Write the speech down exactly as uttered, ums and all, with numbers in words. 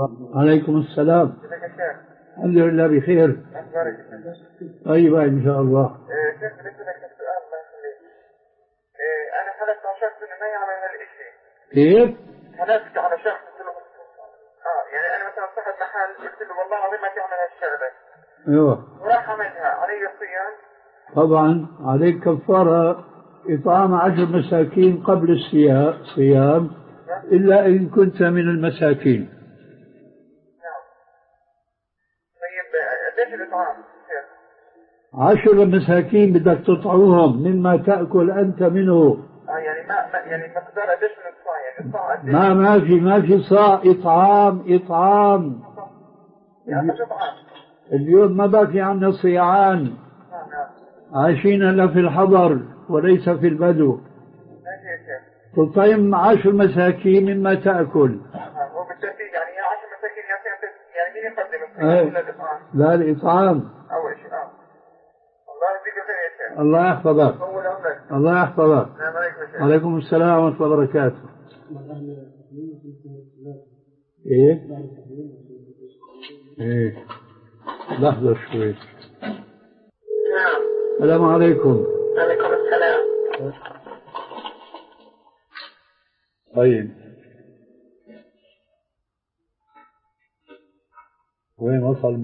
عليكم السلام. كيفك يا شيخ؟ الحمد لله بخير. أخبارك؟ طيبة إن شاء الله. إيه شيخ بدي أسألك سؤال الله يخليك. إيه أنا حلفت على شخص إنه ما يعمل هالإشي. كيف؟ حلفت على شخص قلت له آه يعني أنا مثلا صاحب محل قلت له والله العظيم ما تعمل هالشغلة. أيوه. وراح عملها علي صيام. طبعا عليك كفارة إطعام عشر مساكين قبل الصيام إلا إن كنت من المساكين. نعم. طيب قديش الإطعام شيخ؟ عشر مساكين بدك تطعمهم مما تأكل أنت منه. آه يعني ما, ما يعني مقدار قديش من الصاع يعني الصاع قديش؟ ما ما في ما في صاع. إطعام إطعام. يعني مش إطعام. اليوم ما باقي عنا صيعان. نعم نعم. عايشين إلا في الحضر وليس في البدو. ماشي يا شيخ. تطعم عشر مساكين مما تأكل. هو بالترتيب يعني يا عشر مساكين يا سنة يعني مين يقدم الصيام ولا الإطعام؟ لا الإطعام. أول شيء آه. الله يجزيك خير يا شيخ. الله يحفظك. طول عمرك. الله يحفظك. السلام عليكم يا شيخ. عليكم السلام ورحمة الله وبركاته. إيه؟ إيه لحظة شوي. نعم. السلام عليكم. عليكم السلام. طيب وين وصل؟